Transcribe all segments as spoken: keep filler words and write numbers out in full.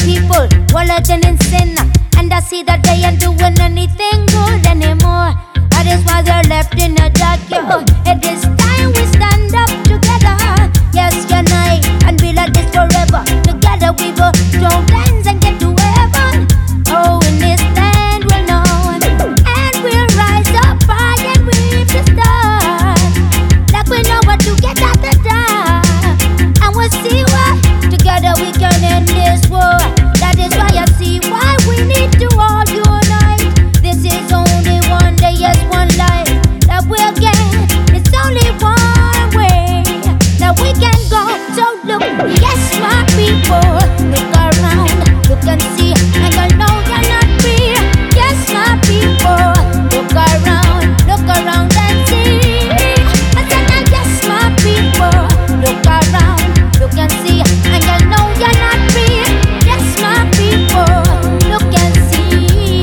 people wallow in sin, and I see that they ain't doing anything good anymore. That is why they're left in the dark. Yo, it is time we stand up together. Yes, unite and be like this forever. Together we will throw hands and get to heaven. Oh, in this land we'll know, and we'll rise up high and reach the stars. Like we know what to get at the dark, and we'll see what together we can end this war. That is why I see why we need to all unite. This is only one day, yes, one life that we'll get. It's only one way that we can go. So look, yes, my people, look around, look and see, and I know you're not free. Yes, my people, look around, look around and see. I said, now, yes, my people, look around, look and see, and I know you're not free. Yes, my people, look and see.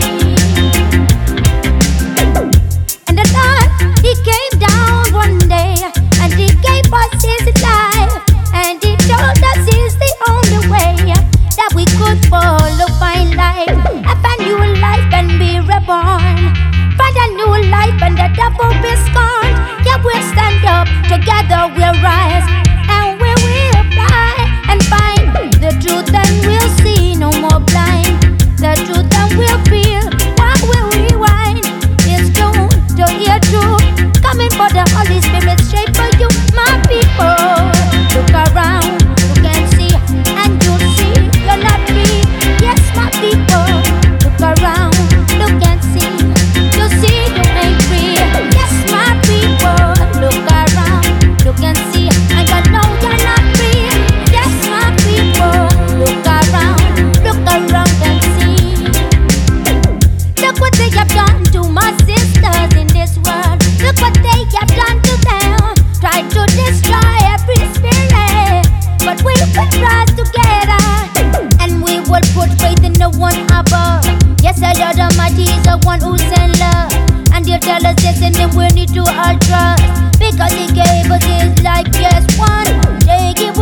And the Lord, He came down one day, and He gave us His life, and He told us it's the only way that we could follow find life. Have a new life and be reborn. Find a new life and the devil be scorned. Yeah, we'll stand up, together we'll rise, and we will fly and find the truth, and we'll see no more blind. The truth and we'll feel while we rewind. It's true to hear truth coming for the Holy Spirit straight for you, my people. Look around, look and see, and you'll see you're not free. Yes, my people, look around, look and see, you'll see you ain't free. Yes, my people, look around, look and see, and I know you're not free. Yes, my people, look around, look around and see. Look what they have done to my sisters in this world. Look what they have done to them. Try to destroy every spirit, but we will rise together, and we will put faith in the one above. Yes, the Lord Almighty is the one who sent love, and He'll tell us yes, and then we need to all trust, because He gave us His life. Yes, one day He